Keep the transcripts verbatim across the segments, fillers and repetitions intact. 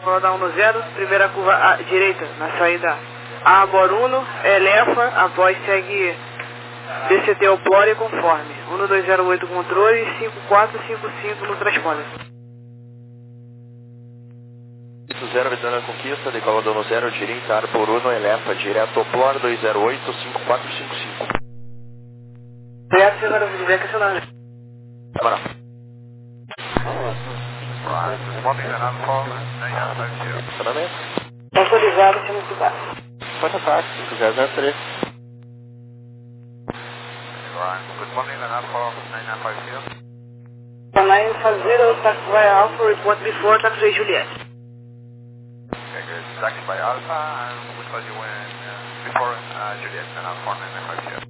Rodar um no zero, primeira curva à direita, na saída A, Boruno, eleva, após segue D C T Oplore e conforme. um dois zero oito controle, cinco quatro cinco cinco no transponder. zero, Vitória Conquista, decola dono zero, direita, ar Boruno, eleva, direto Oplore, dois zero oito, cinco quatro cinco cinco. Direto, senhora, feedback acionado. Bora. Funcionamento. Autorizado, chama de baixo. Pode ataque, cinco zero zero três. nine five zero, taxiway Alpha, report before, taxiway Juliet. Okay, good. Taxiway Alpha, and which was you when uh, before uh, Juliet, and Alpha nine five zero.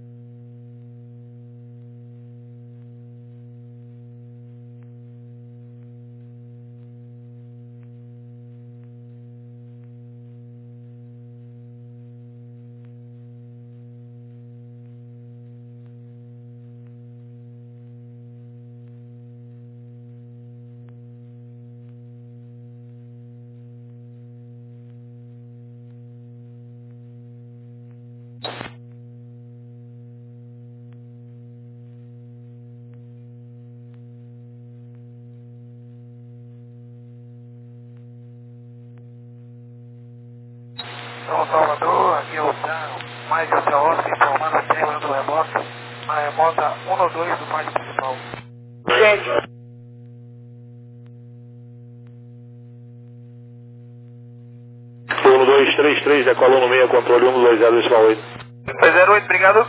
São Salvador, aqui é o Dan, mais de outra hora, informando o término do remoto, a remota um dois do mais principal. Gente. um dois três três, decolou no meio, controle um dois zero decimal oito. dois zero oito, obrigado.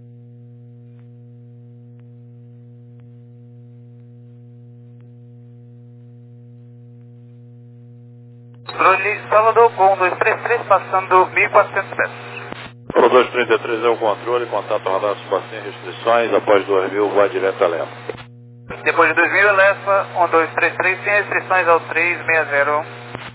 Controle Salvador com um dois três três, passando mil e quatrocentos metros. um dois trinta e três é o controle, contato radar super sem restrições, após dois mil, vai direto a Leva. Depois de dois mil, eleva um dois três três, sem restrições ao três seis zero.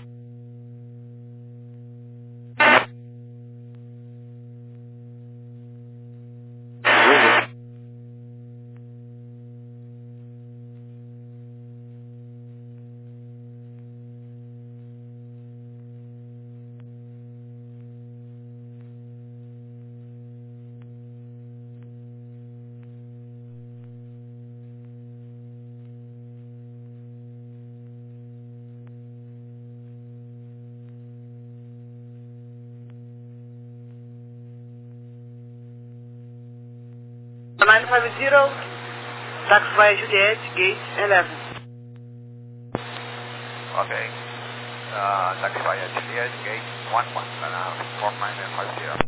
nine five zero, taxiway Juliet, gate eleven. Okay. Uh, taxiway Juliet, gate one one, and uh, four nine five zero.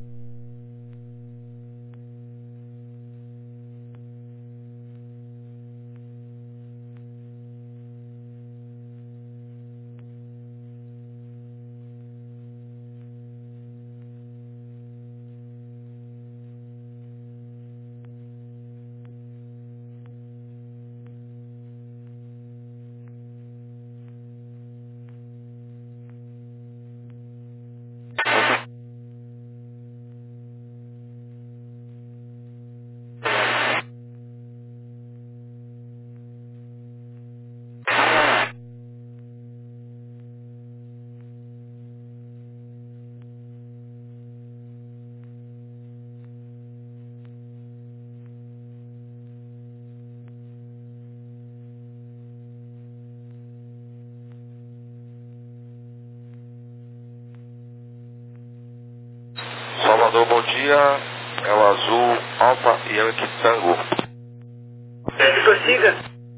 Salvador, bom dia. É o Azul, Alfa e Yankee Tango. Prossiga.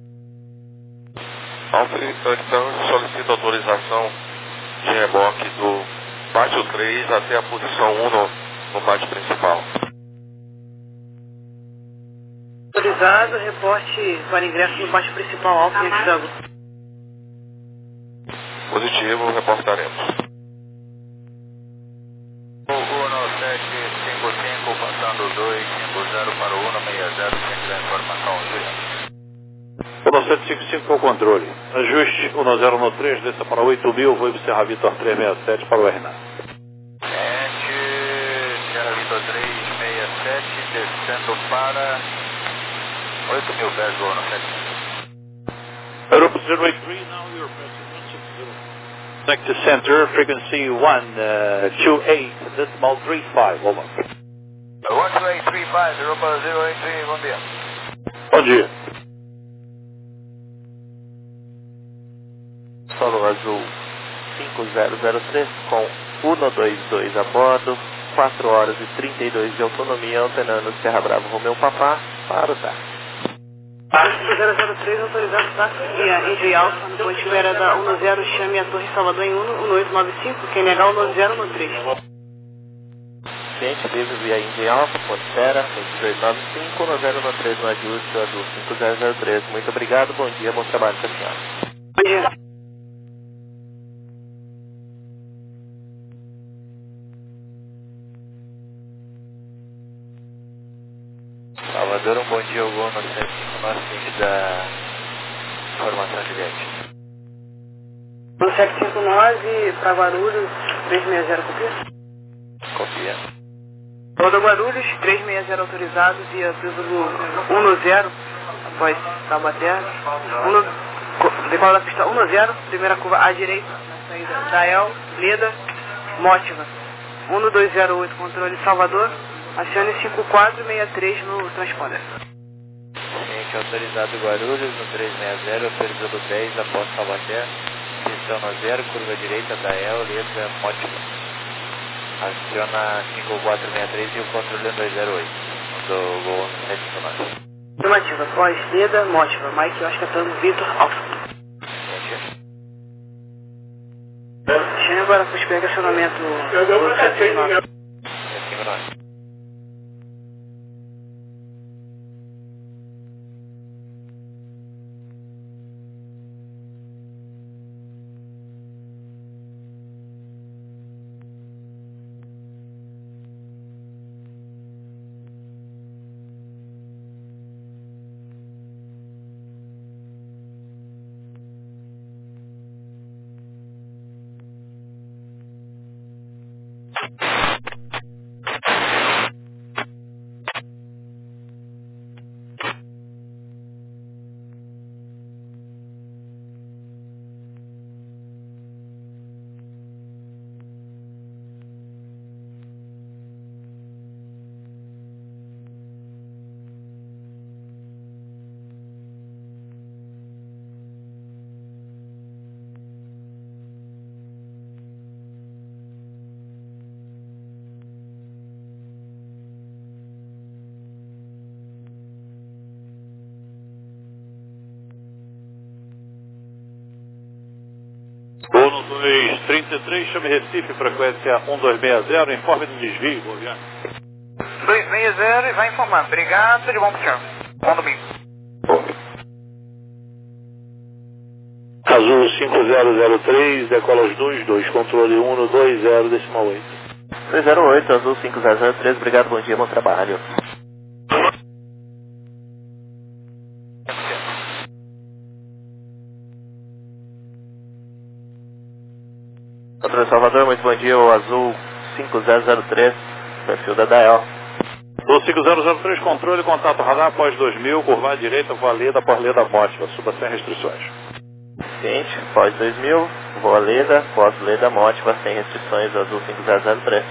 Alfa e Yankee Tango solicita autorização de reboque do pátio três até a posição um no, no pátio principal. Autorizado, reporte para ingresso no pátio principal, Alfa e Yankee Tango. Positivo, reportaremos. Passando dois cinco zero para o um seis zero, sem da informação, um sete cinco cinco para o controle. Ajuste um zero um três, desça para oito mil, vou para Serra Vitor três seis sete para o R N A. Gente, Serra Vitor três seis sete, descendo para oito mil pés do ano sete. Aeropo zero oito três, now you're passing one six zero. Sector Center, frequency one two eight, decimal three five, over. one two eight three five, Europa zero eight three, bom dia. Bom dia. Solo Azul cinco zero zero três com um dois dois a bordo, quatro horas e trinta e dois de autonomia, antenando Serra Bravo Romeu Papá para o táxi. cinco zero zero três, autorizado táxi via Engie Alfa, no motivo era da um zero, chame a Torre Salvador em um oito nove cinco, quem negar um zero no três. Cliente livre via Engie Alfa, Ponte-Serra, seis oito nove cinco, um zero no três no ajuste, Azul cinco zero zero três. Muito obrigado, bom dia, bom trabalho para a senhora. Bom dia. Salvador, um bom dia, Hugo, no cento e cinco nove cinco da informação de viagem. No sete cinco nove para Guarulhos, três seis zero, copia? Copia. Roda Guarulhos, três seis zero autorizado via Cruzeiro um zero, após Taubaté. Decola da pista um zero, primeira curva à direita, na saída da El, Leda, Mótiva. um dois zero oito, controle Salvador. Acione cinco quatro seis três no transponder. Cliente autorizado Guarulhos, no três seis zero, autorizado dez, após Taubaté. Pistão no zero, curva direita da El, Leda, Mótiva. Aciona cinco quatro seis três e o controle é dois zero oito, do Gol sete cinco nove. Afirmativa, pós Leda, Mótiva, Mike, Oscar, Tango, Vitor, Alfa. Chame agora para o acionamento do sete cinco nove. sete cinco nove. um dois trinta e três, chame Recife, frequência um dois seis zero, informe do desvio, boa viagem. dois seis zero e vai informando. Obrigado, tudo de bom pro senhor. Bom domingo. Azul cinco zero zero três, decola os dois dois, controle um dois zero, decimal oito. dois zero oito, Azul cinco zero zero três, obrigado, bom dia, bom trabalho. Controle Salvador, muito bom dia, o Azul cinco zero zero três, perfil da Dael. Azul cinco zero zero três, controle, contato radar, após dois mil, curva à direita, voa Leda, pós Leda Mótiva, suba sem restrições. Cliente, pós dois mil, voa Leda, pós Leda Mótiva, sem restrições, Azul cinco zero zero três.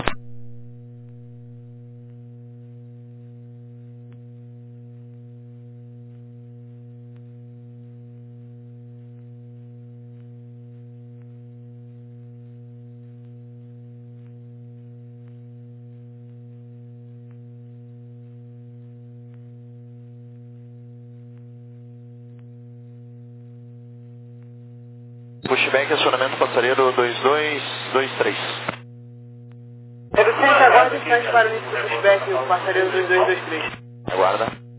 Pushback, acionamento passageiro dois dois dois três. É Vicente, agora distante para o início do pushback, o passageiro dois dois dois três. Aguarda.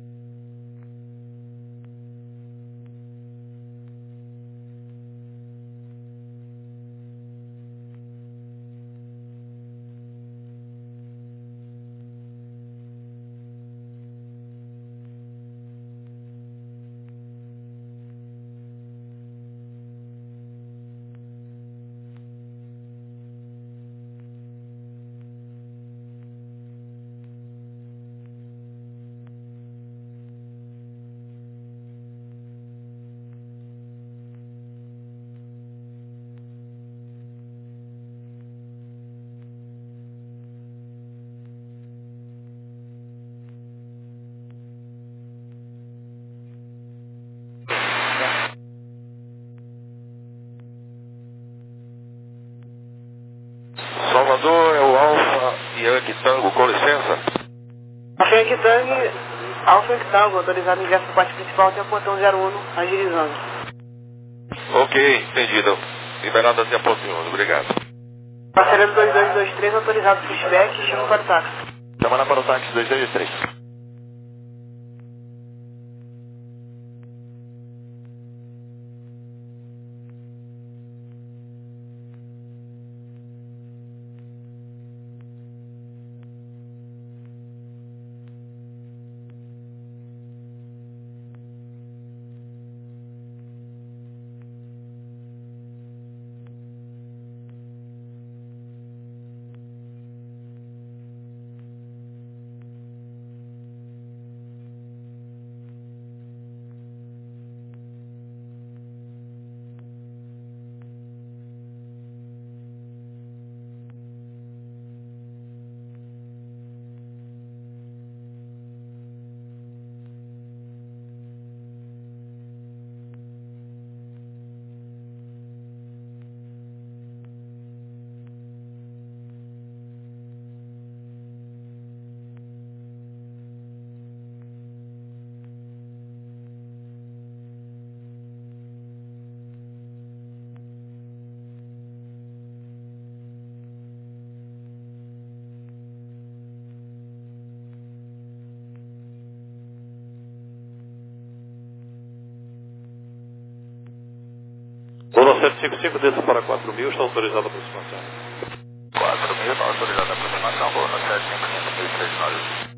Salvador, é o Alfa Yankee Tango, com licença. Alfa Yankee Tango, Alfa Yankee Tango, autorizado ingresso no parte principal até o portão zero um, agilizando. Ok, entendido. Liberado até a porta um, obrigado. Passaredo dois dois dois três, autorizado pushback, chama para o táxi. Chamando para o táxi dois dois três. Lula sete cinco cinco, desça para quatro mil, está autorizada a aproximação. quatro mil, está autorizada a aproximação, Lula sete cinco cinco, dois três nove.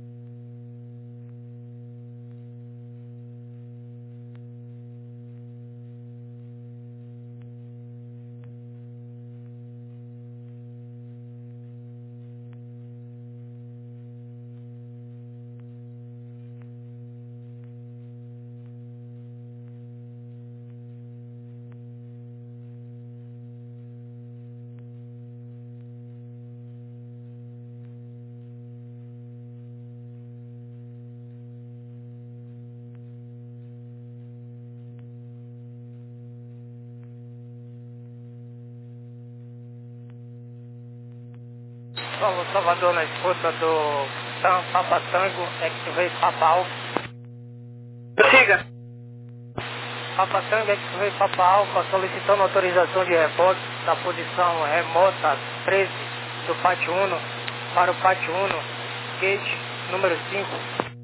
Paulo Salvador na escuta do Tam, Papa Tango, X-Ray Papa Alfa. Siga. Papa Tango, X-Ray Papa Alfa, solicitando autorização de rebote da posição remota treze do pátio um para o pátio um, gate número cinco.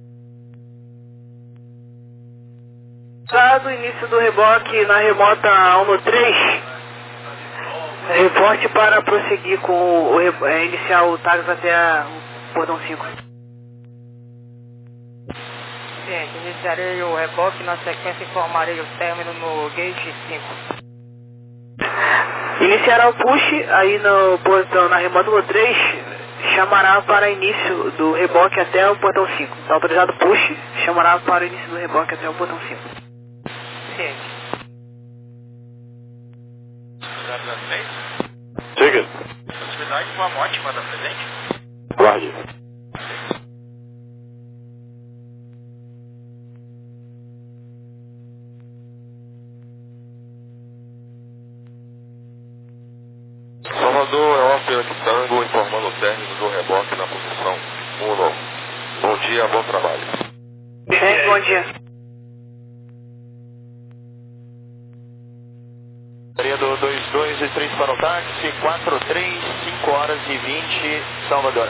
Dado o início do reboque na remota um no três, reporte para prosseguir com o, o é, iniciar o táxi até a, o portão cinco. Sim, iniciarei o reboque, na sequência informarei o término no gate cinco. Iniciará o push aí no portão, na remota um três, chamará para início do reboque até o portão cinco. Está autorizado o push, chamará para o início do reboque até o portão cinco. Sim. Siga. Proximidade com a mote, manda presente. Guarde. Salvador, é o Alfa Yankee Tango, informando o término do reboque na posição um. Bom dia, bom trabalho. Sim, bom dia. Do dois dois e três para o táxi, quatro três, cinco horas e vinte, Salvador.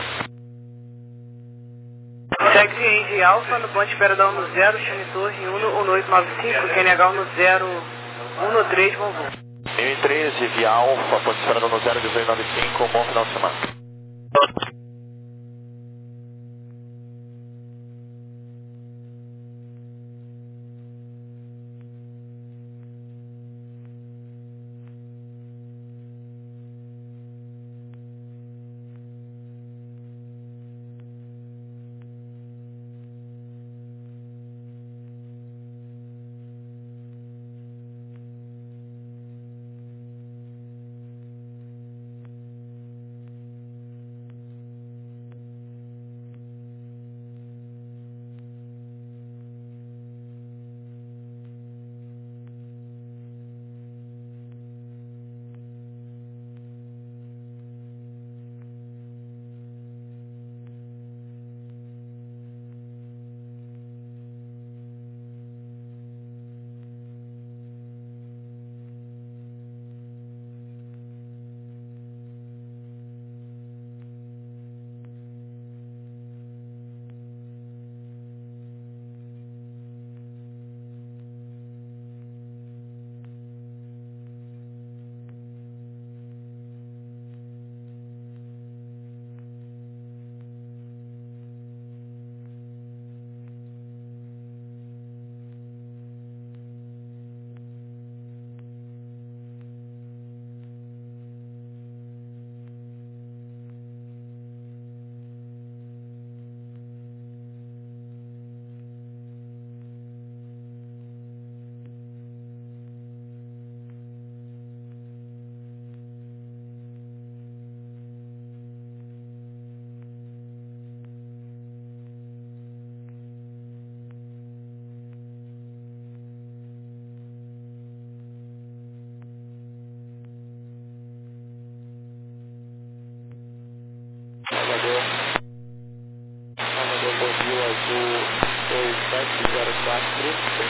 Segue cliente Alfa no ponto de espera da um no zero, chame torre um um oito nove cinco, Q N H um no zero, um no três, bom voo. mil e treze, via Alfa, ponto de espera no zero um dois nove cinco, bom final de semana.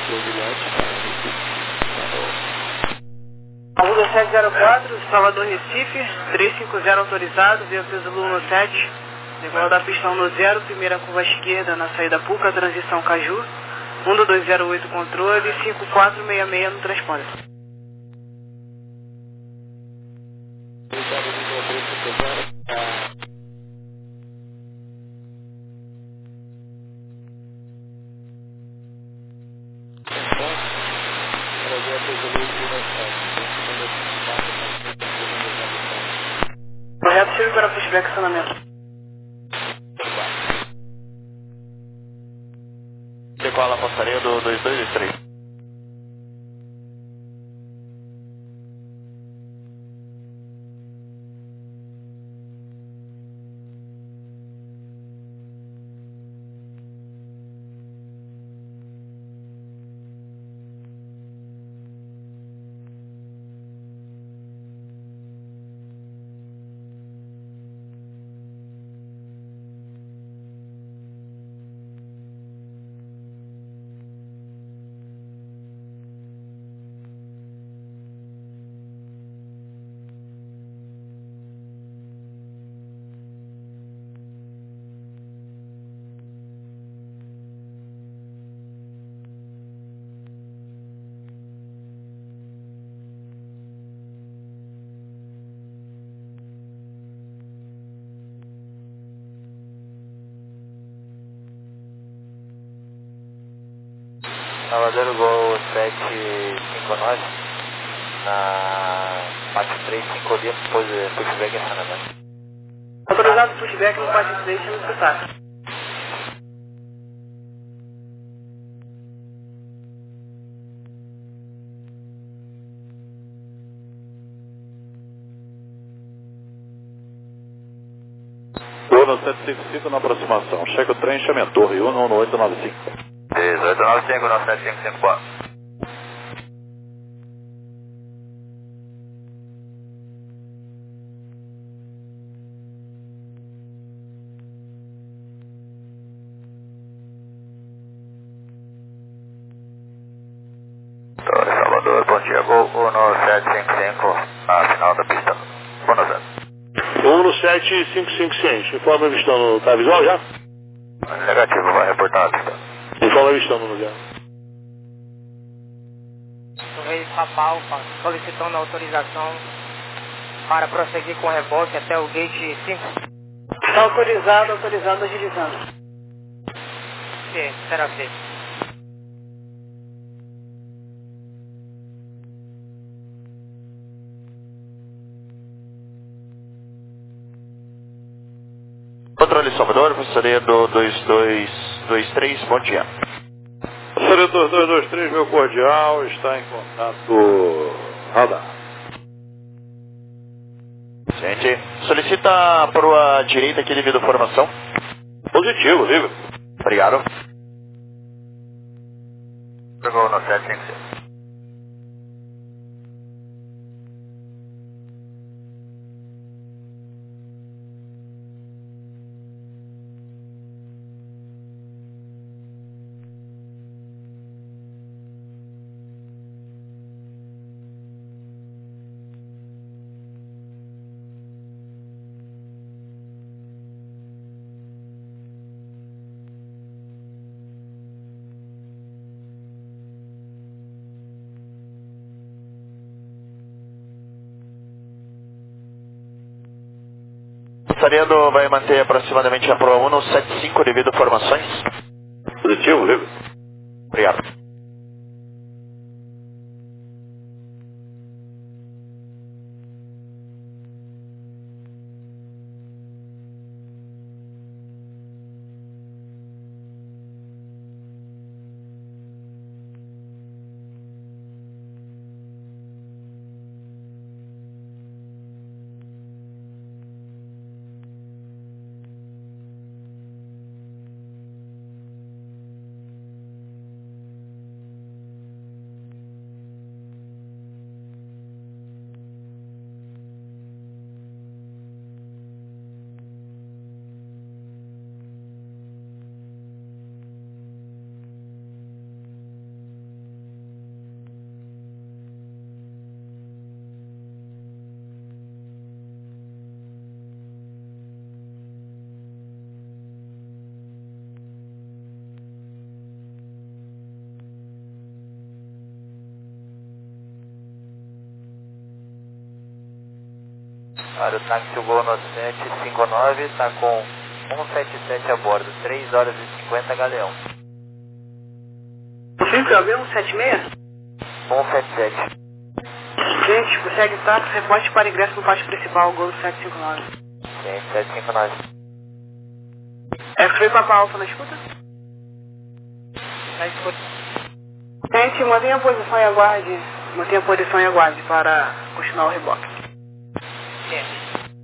Arruda sete zero quatro, Salvador Recife, trezentos e cinquenta autorizado, via peso Lula sete, decolar da pista um no zero, primeira curva esquerda na saída Puca, transição Caju, um dois zero oito controle, cinco quatro seis seis no transponder. Correto, chega para pushback acionamento. Decola a passarinho do dois dois dois três. Salvador Gol sete cinco nove, na parte três, cinco ali, depois pushback e acionamento. Autorizado pushback no parte três, chama de sotaque. Uno sete cinco cinco na aproximação, checa o trem, chame a torre, Uno um oito nove cinco. oito nove cinco, nove sete cinco cinco quatro. Torre Salvador, bom dia, Gol um sete cinco cinco, na final da pista. um zero. Uno sete cinco cinco seis, informa avistando, tá visual já? Negativo, vai reportar a pista. Informa avistando no lugar. Rei Papal solicitando autorização para prosseguir com o reboque até o gate cinco. Está autorizado, autorizado, agilizando. Sim, será feito. Controle Salvador, passarinho do dois dois dois três, bom dia. Passarinho dois dois dois três, meu cordial, está em contato radar. Gente, solicita para a direita aqui devido à formação. Positivo, livre. Obrigado. Gol no sete cinco cinco. Passarinho vai manter aproximadamente a Pro um sete cinco devido a formações. Positivo, livre. Obrigado. Olha, o táxi chegou no sete cinco nove, está com cento e setenta e sete a bordo, três horas e cinquenta, Galeão. Sempre alguém, cento e setenta e seis? cento e setenta e sete. Gente, consegue táxi, reporte para ingresso no pátio principal, Gol sete cinco nove. Sim, sete cinco nove. É Frei Papa Alfa, na escuta? Na escuta. Gente, mantenha a posição e aguarde. Mantenha a posição e aguarde para continuar o reboque. Sim.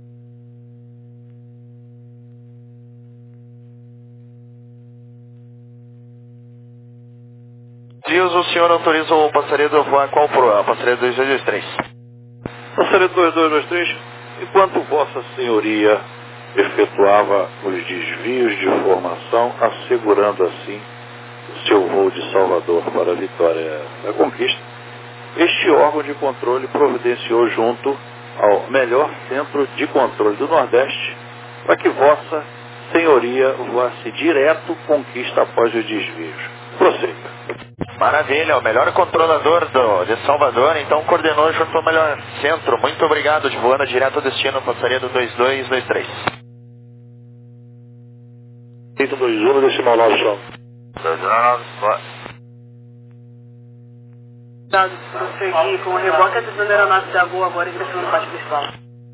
Dias, o senhor autoriza o passageiro a voar qual pro? A passageiro dois dois dois três. Passageiro dois dois dois três, enquanto Vossa Senhoria efetuava os desvios de formação, assegurando assim o seu voo de Salvador para a Vitória da Conquista, este órgão de controle providenciou junto ao melhor centro de controle do Nordeste para que Vossa Senhoria voasse direto Conquista após os desvios. Prossiga. Maravilha, o melhor controlador do, de Salvador, então coordenou junto ao melhor centro. Muito obrigado, de voando direto ao destino, passaria do dois dois dois três. oito dois um, decimal nove, som. dois nove, boa. Dado, prosseguir com o reboque, atenção da aeronave da Gol agora ingressando no pátio principal.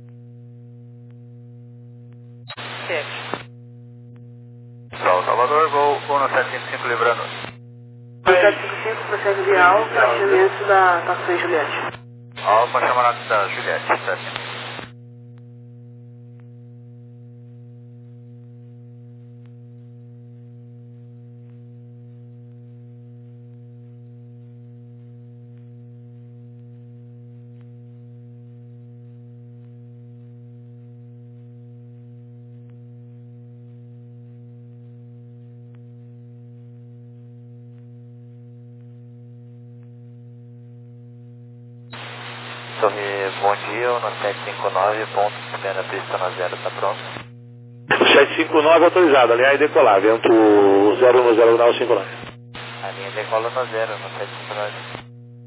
Certo. Salvador, Gol um sete cinco cinco, livrando. sete cinco cinco, prossegue de Alfa, baixamento da Taça Juliette. Alfa, chamada da Juliette, sete cinco cinco. Torre, bom dia, o sete cinco nove, ponto, primeira pista na zero, está pronto? sete cinco nove autorizado, alinhar e decolar, vento zero um zero nove cinco nove. A linha decola no zero, no sete cinco nove.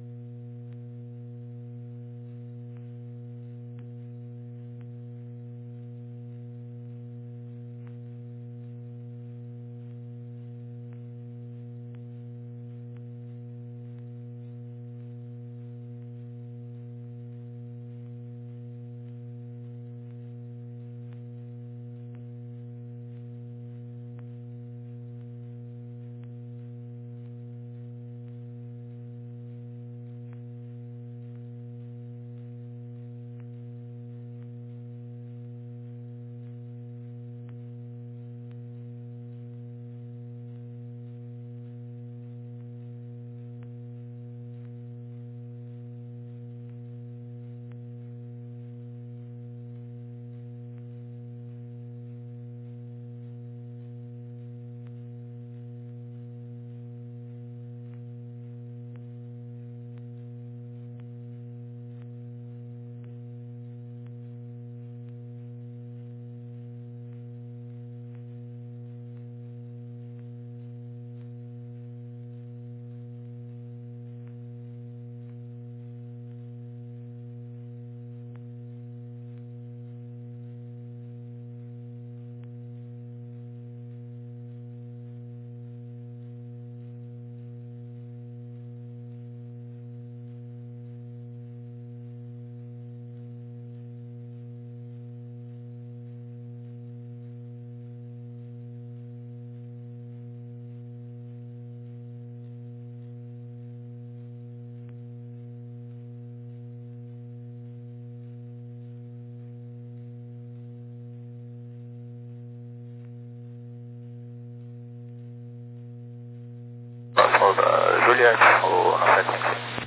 Juliette, o sete cinco cinco.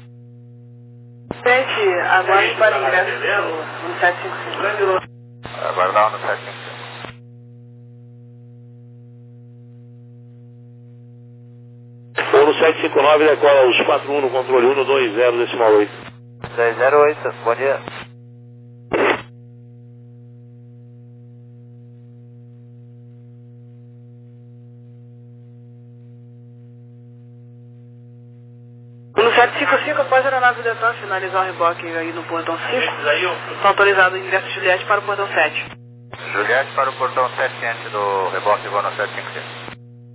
Gente, aguarde para ingresso no sete cinco cinco. Aguardar no sete cinco cinco. Ou no sete cinco nove, decola os quatro um no controle um dois zero, decimal oito. dois zero oito, bom dia. No sete quatro cinco cinco após a aeronave Deltan finalizar o reboque aí no portão cinco. Está autorizado o ingresso Juliette para o portão sete. Juliette para o portão sete, ciente do reboque, voo no sete cinco cinco.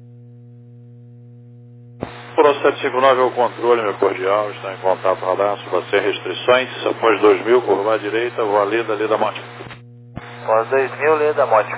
Pro sete cinco nove é o controle, meu cordial, está em contato radar, suba sem restrições, após dois mil, curva à direita, vou a Leda, Leda Monte. Após dois mil, Leda Monte.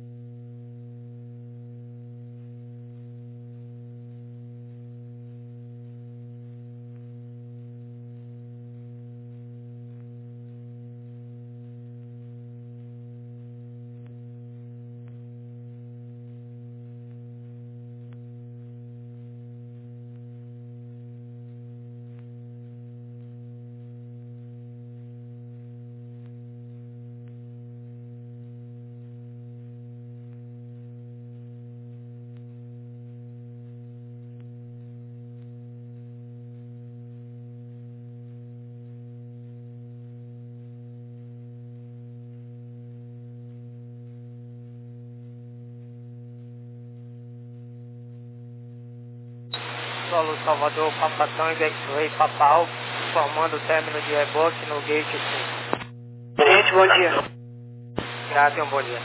Solo Salvador, Papa Tango, X-Ray, Papa Alpha, formando o término de reboque no gate cinco. Gente, bom dia. Graças, um bom dia.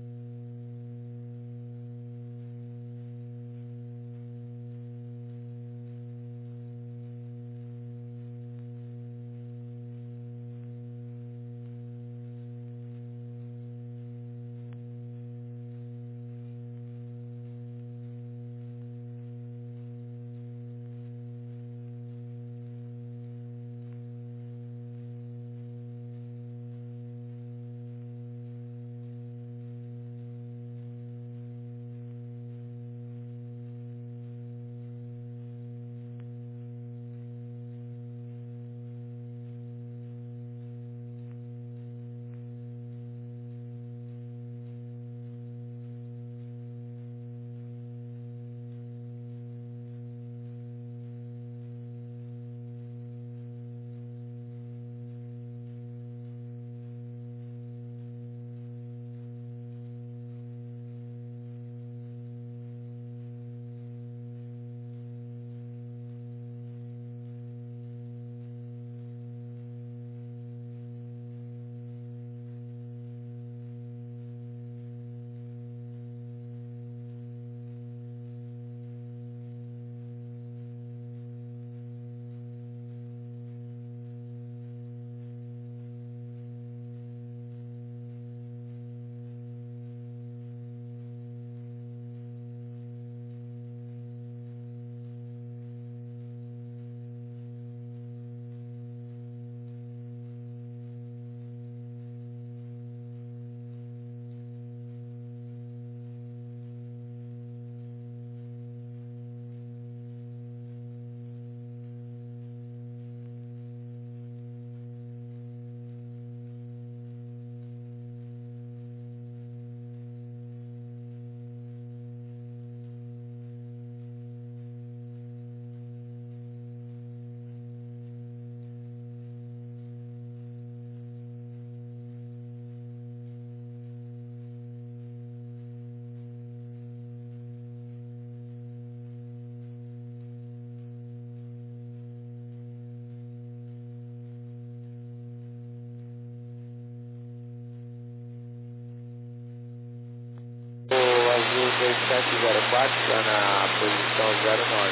dois sete zero quatro está na posição zero nove,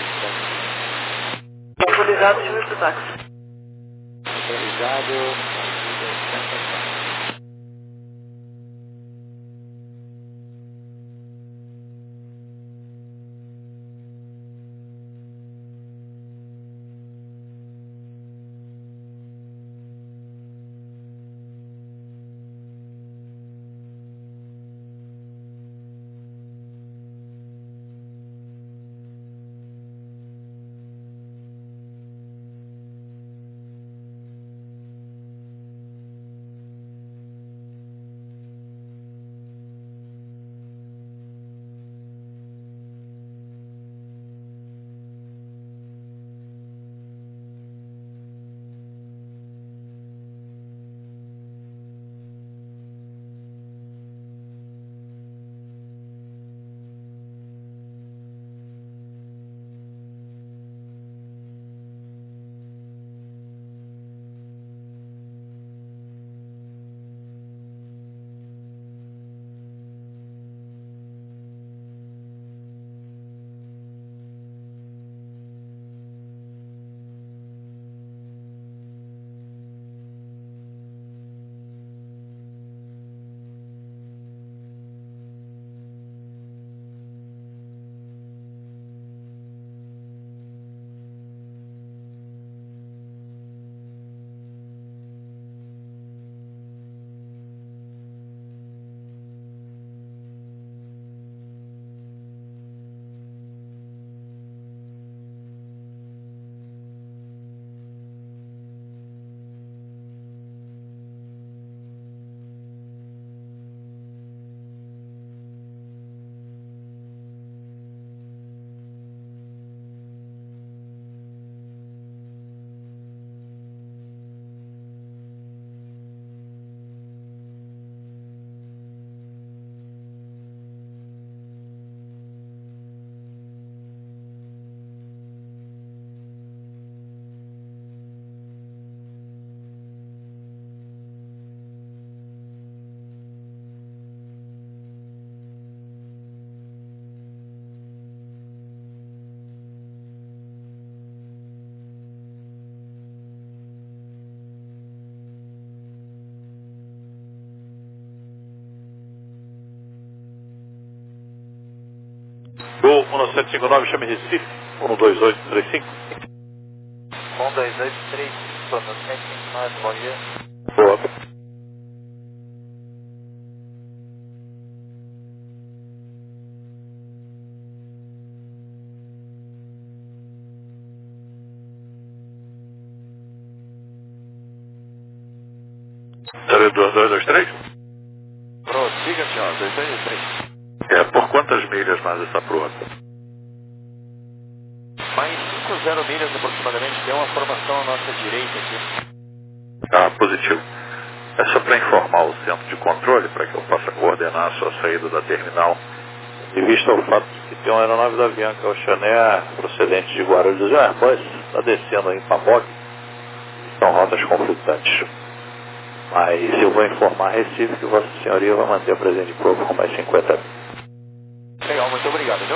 para a posição. Autorizado, deixa eu ver pro táxi. Autorizado. Gol um nove sete cinco nove, chame Recife, um dois oito três cinco. um dois oito três cinco, um nove sete cinco nove, bom dia. Boa. zero dois dois dois três? Prossiga, senhor, dois dois dois três. É, por quantas milhas mais essa proa? Mais cinquenta milhas aproximadamente, deu uma formação à nossa direita aqui. Ah, positivo. É só para informar o centro de controle, para que eu possa coordenar a sua saída da terminal, em vista ao fato de que tem uma aeronave da Avianca Oceaneia procedente de Guarulhos Airport, está descendo aí em Pamogue, são rotas conflitantes. Mas eu vou informar a Recife que Vossa Senhoria vai manter a presente de prova com mais cinquenta mil. Legal, muito obrigado, viu?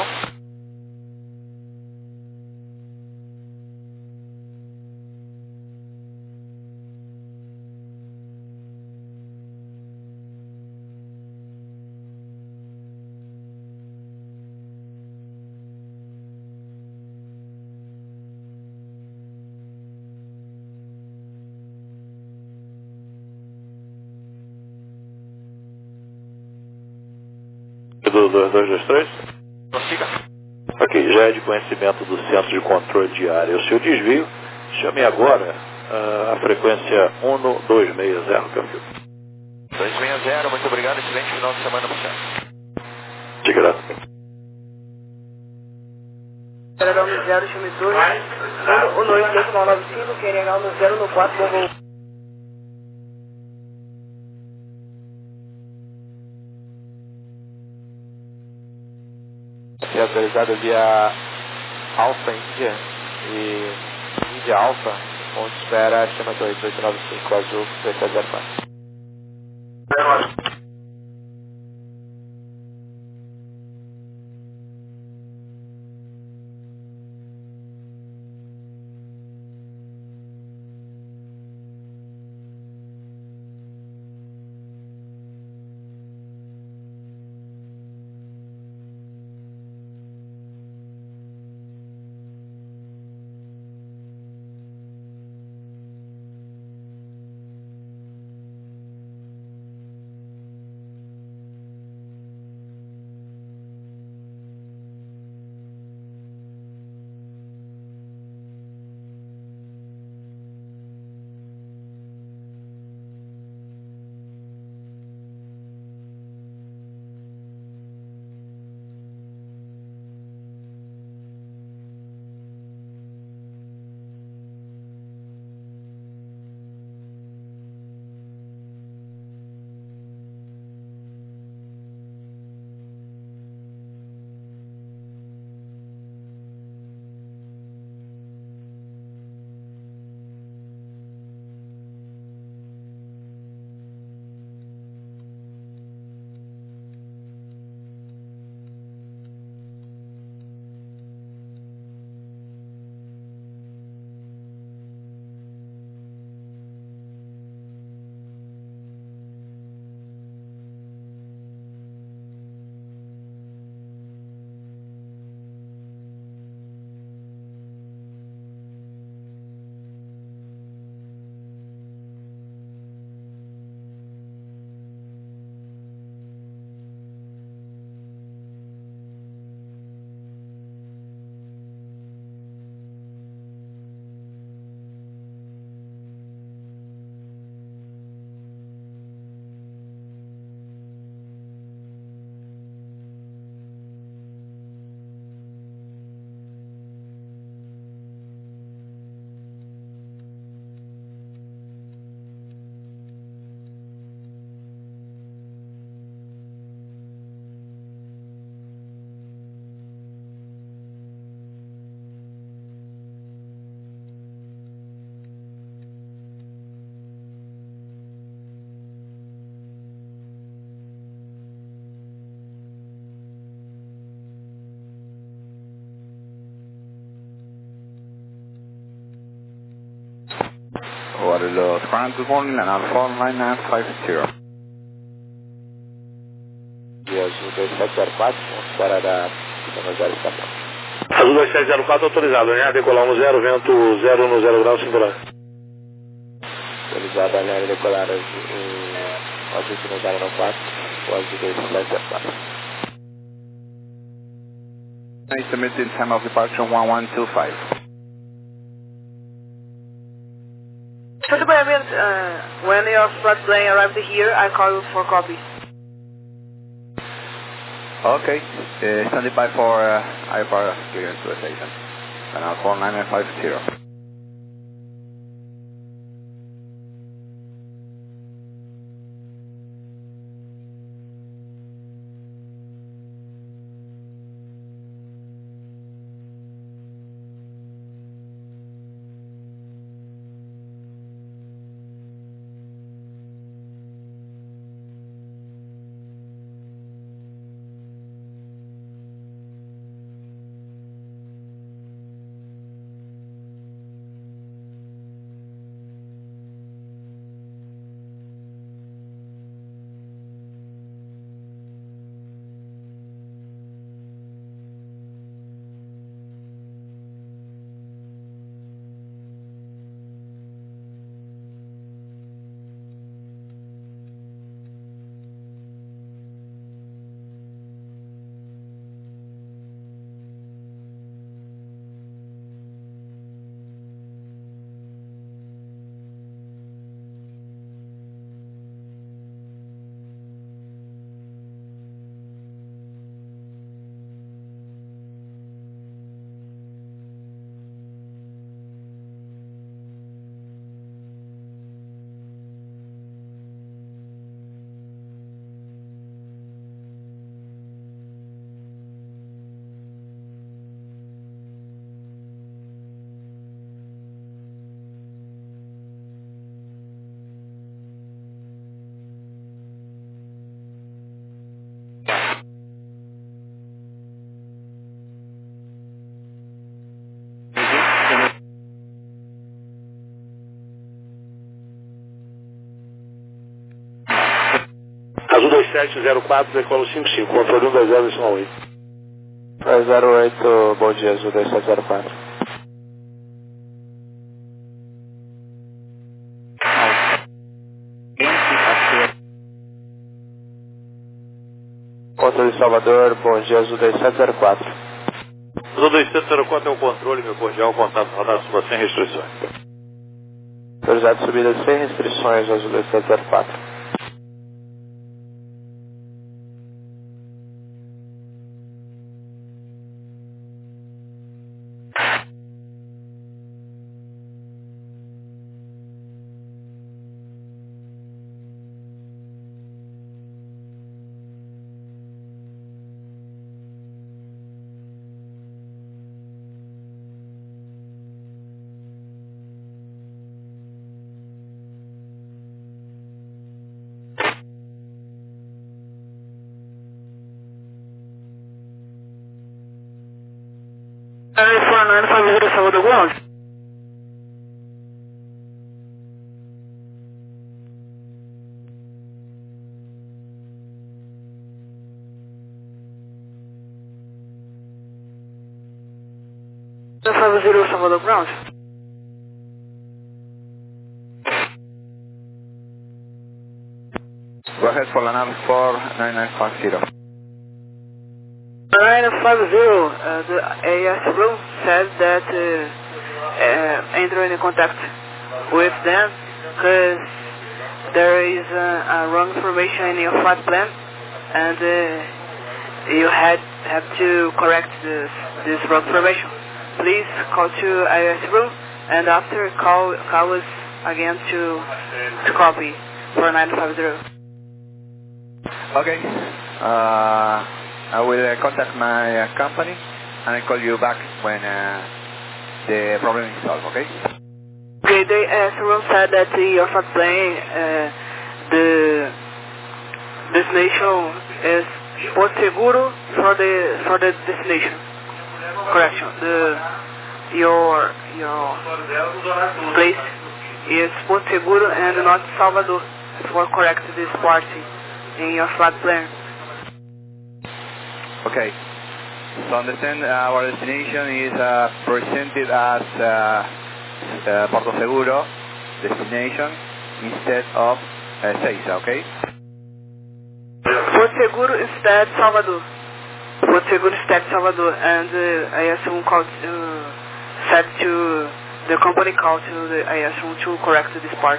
Do dois dois dois três? Prossiga. Ok, já é de conhecimento do centro de controle de área o seu desvio. Chame agora uh, a frequência um dois seis zero, Cafio. dois seis zero, muito obrigado, excelente final de semana para o senhor. De graça. Aeronave zero, chame dois, um dois oito nove cinco, querendo no zero no quatro, bom voo. É autorizado via Alfa Índia e Índia Alfa, onde espera chama dois oito nove cinco azul dois sete zero quatro. Waterloo, good morning, and Alpha nine nine five zero. Dia azul dois sete zero quatro, espera da no zero está pronto. Azul dois sete zero quatro autorizado, né? Decolar um zero, vento zero no zero grau, singular. Autorizado a alinhar decolar o ajuste no zero no quatro, o azul dois sete zero quatro. Estimated time of departure one one two five. So the moment, uh, when your flight plane arrived here, I call you for copy. Okay, uh, standing by for uh, I F R clearance to the station. Canal four nine nine five zero. Azul dois sete zero quatro, decola cinco cinco, controle um dois zero, decisão oito. dois zero oito, bom dia, Azul dois sete zero quatro. Controle de Salvador, bom dia, Azul dois sete zero quatro. Azul dois sete zero quatro é o controle, meu cordial, contato rodado suba sem restrições. Autorizado de subida sem restrições, Azul dois sete zero quatro. four nine five zero Salvador ground. five zero Salvador ground. Go ahead for Lanam four nine nine five zero. nine five zero, uh, the A S room said that uh, uh, enter in contact with them because there is uh, a wrong information in your flight plan and uh, you had have to correct this, this wrong information. Please call to A S room and after call, call us again to, to copy for nine five zero. Okay. Uh, I will uh, contact my uh, company and I call you back when uh, the problem is solved, okay? Okay, the uh, room said that uh, your flight plane, uh, the destination is Porto Seguro for the for the destination. Correction. The your your place is Porto Seguro and not Salvador. For correct this part in your flight plan. Okay. So understand our destination is uh, presented as uh, uh, Porto Seguro destination instead of uh, Seiza, okay? Porto Seguro instead Salvador. Porto Seguro instead Salvador, and uh, I S one called uh, said to the company called to the I S one to correct this part.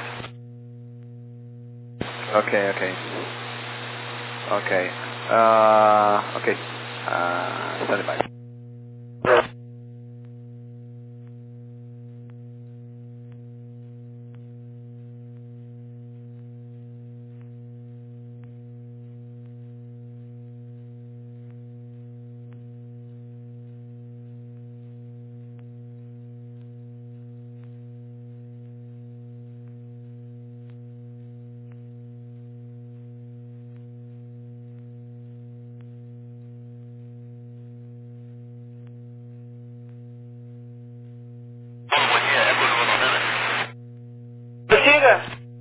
Okay, okay. Okay. Uh, okay. Uh, stand by. Prossiga.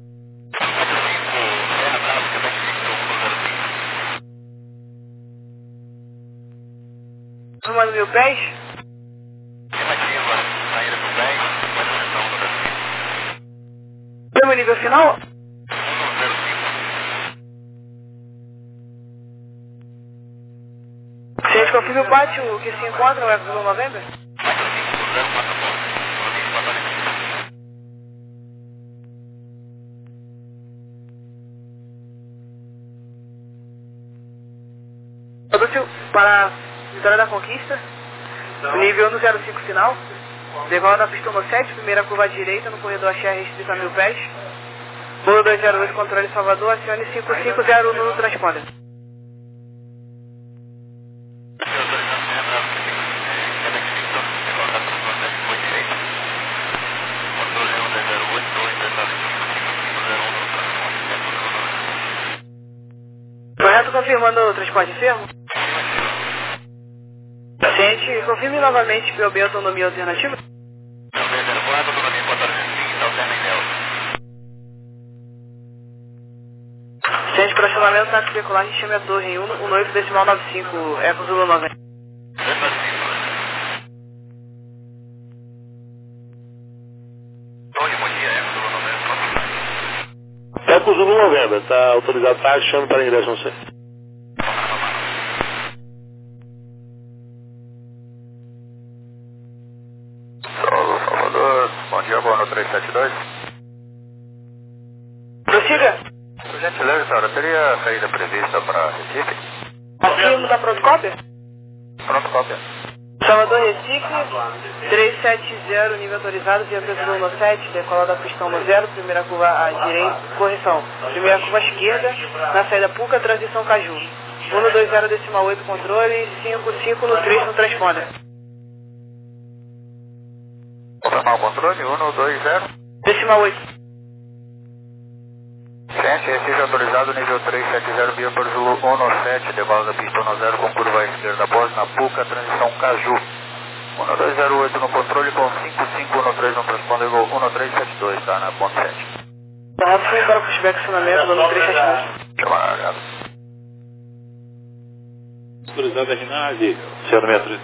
Turma do Mil Pés. Prêmio nível final? Se a gente confirma o pátio que se encontra no Eco do Novembro? Para a Vitória da Conquista, nível no zero cinco final, decola da pista sete, primeira curva à direita no corredor Axé restrito a mil pés, voo dois zero oito, controle Salvador, acione cinco cinco zero no transponder. Correto, confirmando o transporte enfermo? Gente, confirme novamente que eu tenho autonomia alternativa. Gente, para acionamento táxi decolagem, chame a torre em um oito decimal nove cinco, Eco Zulu noventa. Eco Zulu noventa, está autorizado táxi, chame para ingresso no centro. Bom dia, boa no três sete dois. Prossiga. Por gentileza, senhora, teria saída prevista para Recife? Confirmo da Protocópia? Pronto, cópia. Salvador Recife, trezentos e setenta, nível autorizado, via Zulu sete, decola da pistão no zero, primeira curva à direita, correção. Primeira curva à esquerda, na saída Puca, transição Caju. um dois zero decimal oito, controle, cinco cinco no três no transponder. Confirmar o controle, um dois zero. Decimal oito. Gente, Recife autorizado, nível trezentos e setenta, via por Zulu um sete, decola da pista no zero com curva à esquerda após na Puca, transição Caju. um dois zero oito no controle com cinco cinco um três no transponder, gol um três sete dois, tá na ponto sete. Correto, foi para o pushback acionamento, dando três sete dois. Chamar largado. Autorizado a Rinaldi, Senhor Metro.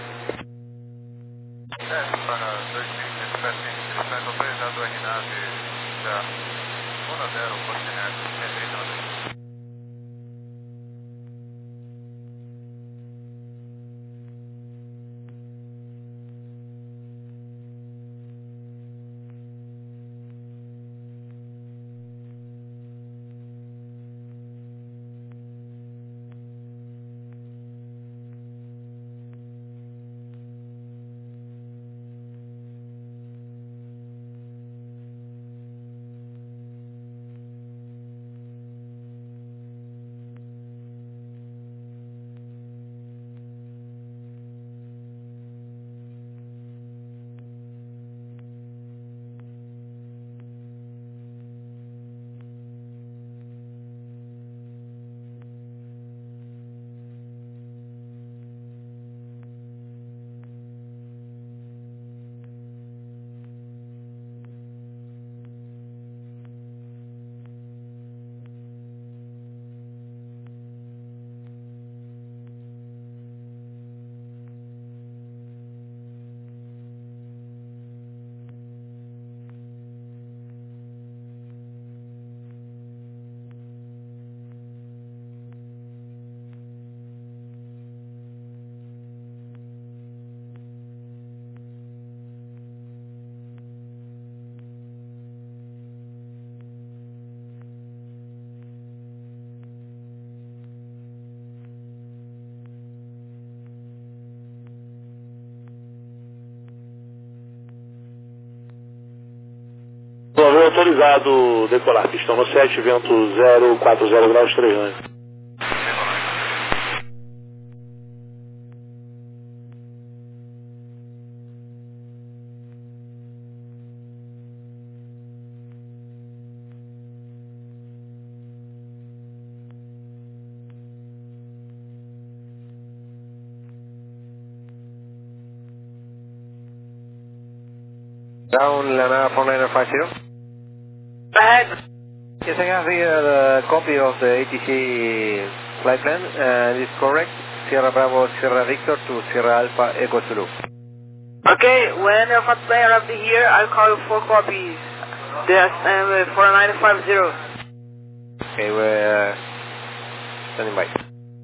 É, para dois mil e sete, autorizado a Rinaldi, já um zero, continente, Autorizado decolar, pistão no sete, vento zero quatro zero graus, três anos. Down Lana four nine five zero. Ahead. Yes, I have here the copy of the A T C flight plan, and it's correct. Sierra Bravo, Sierra Victor to Sierra Alpha Echo Zulu. Okay, when your flight plan arrives here, I'll call you for copies. That's um, four nine five zero. Okay, we're uh, standing by.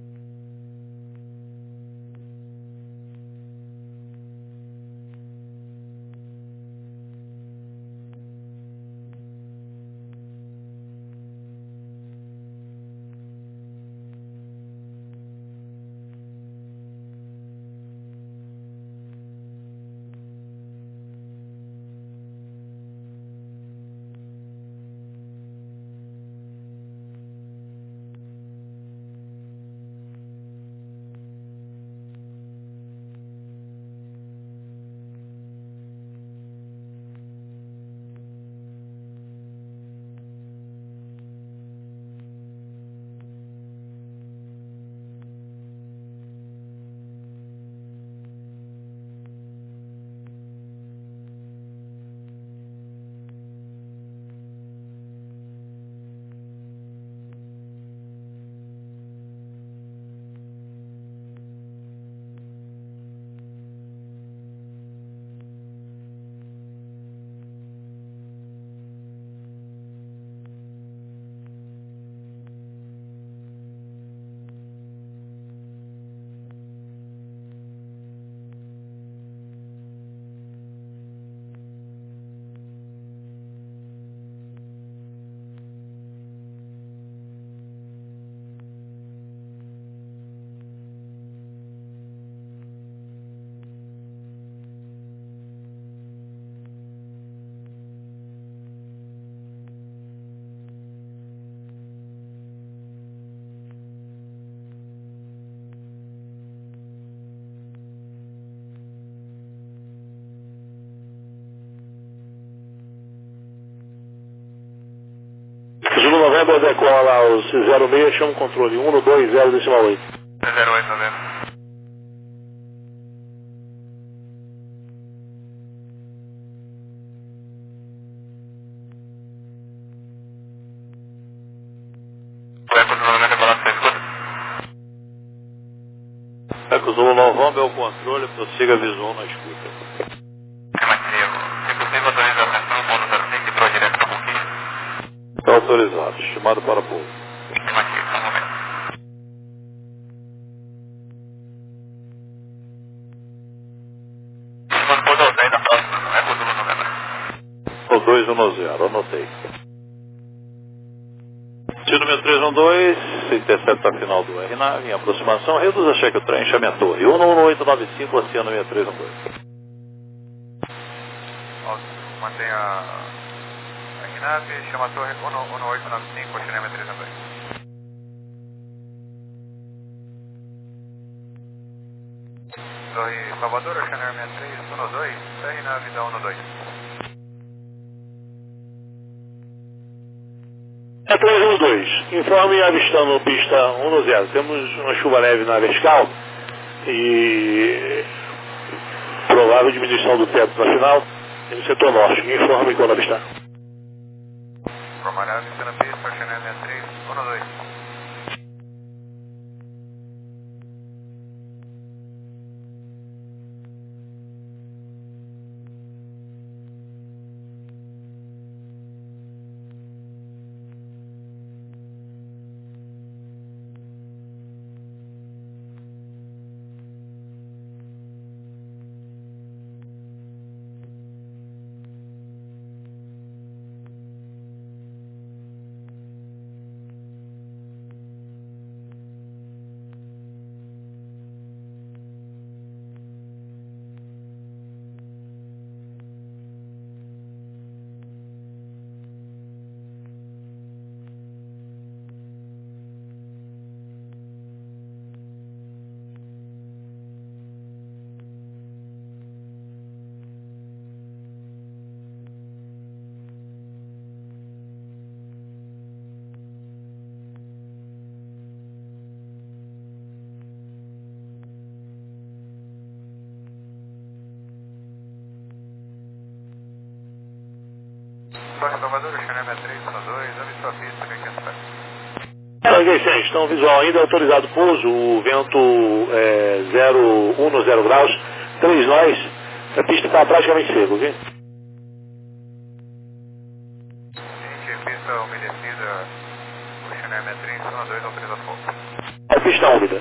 Zulu November decola aos zero seis, chama o controle um dois zero decimal oito. zero oito, November. Eco Zulu November é o controle, prossiga visual na escuta. Está autorizado, estimado para pouso. O dois um zero, anotei. Tio número três um dois, intercepta a final do R nave, em aproximação, reduz a cheque o trem, chame a torre. um um oito nove cinco, Oceano seis três um dois. Mantenha a R nave, chama a torre um um oito nove cinco, Oceano seis três um dois. Torre Salvador, Oceano seis três um dois, R nave da um dois. É três um dois, informe avistando pista um zero. Temos uma chuva leve na vertical e provável diminuição do teto na final e no setor norte. Informe quando avistar. Informará avistando pista, Oceano seis três um dois. Baixo Salvador, o China sessenta e três, um dois, abre sua pista, mil e quinhentos pés. Tango cem, estão visual ainda, autorizado pouso, o vento é zero um no zero graus, três nós, a pista está praticamente seca, ok? Gente, pista umedecida, o China sessenta e três, um dois, autorizado pouso. A pista úmida.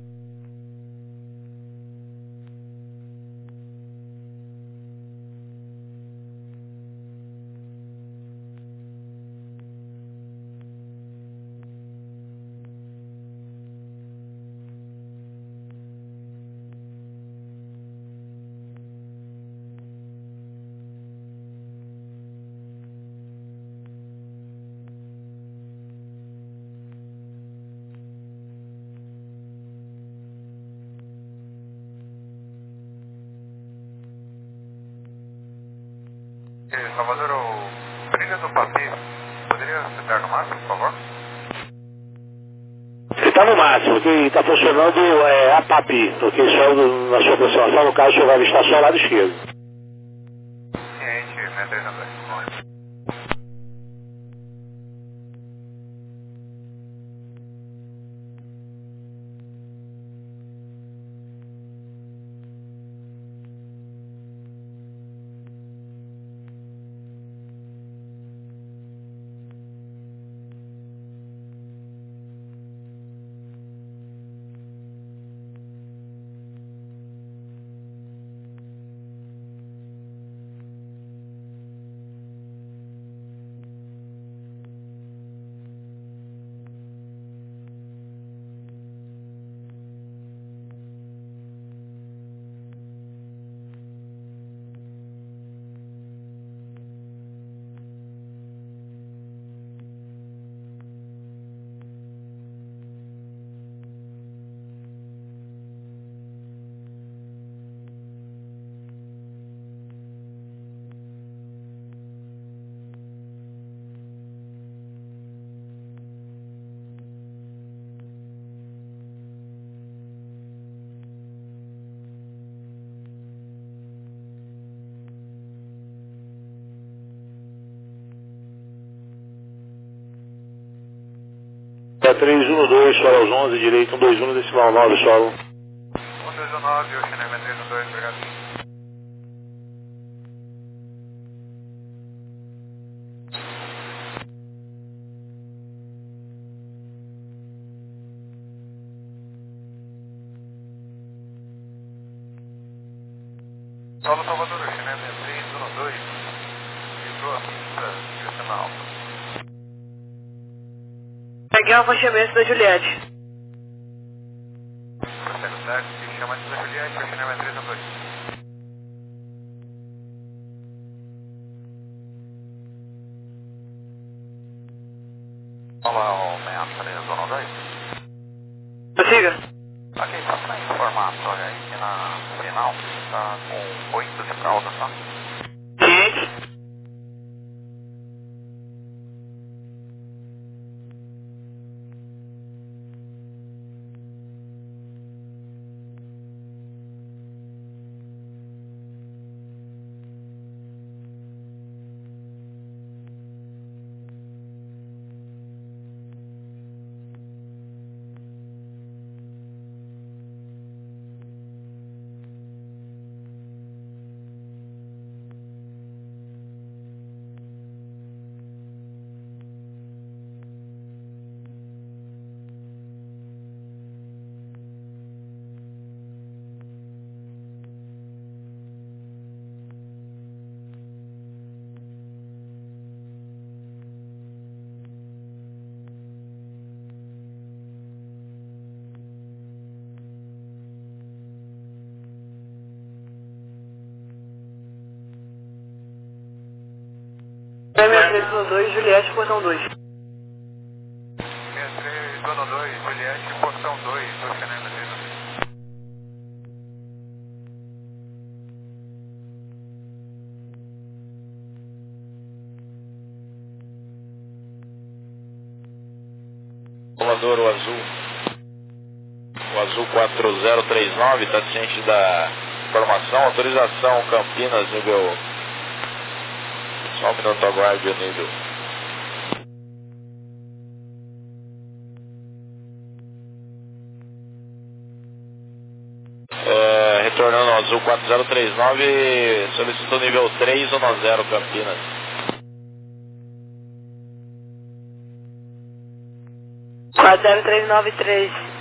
Salvador, o brilho do Papi, poderia citar no máximo, por favor? Está no máximo, que está funcionando é, a P A P, porque só do, na sua aproximação, no caso, o senhor vai estar só ao lado esquerdo. Ciente, sessenta e três, um dois. três um dois, solo aos onze, direito um dois um, decimal nove, solo. um dois um nove, o China sessenta e três, um dois, obrigado. Solo Salvador, o China sessenta e três, um dois, livrou a pista, direcional. Peguei o afastamento da Juliette. Processo táxi, chamante da Juliette, o China sessenta e três, um dois. Olá, o sessenta e três, um dois. Prossiga. Aqui, só para informar, olha aí, que na final está com oito de fralda, tá? Ciente. sessenta e três, um dois, Juliette, portão dois. sessenta e três, um dois, Juliette, portão dois, o China sessenta e três. Salvador, o azul. O azul quatro zero três nove, está ciente da informação, autorização Campinas, nível Só um minuto, aguarde o nível. É, retornando ao Azul quatro zero três nove, solicitou nível três dez Campinas. quatro zero três nove três.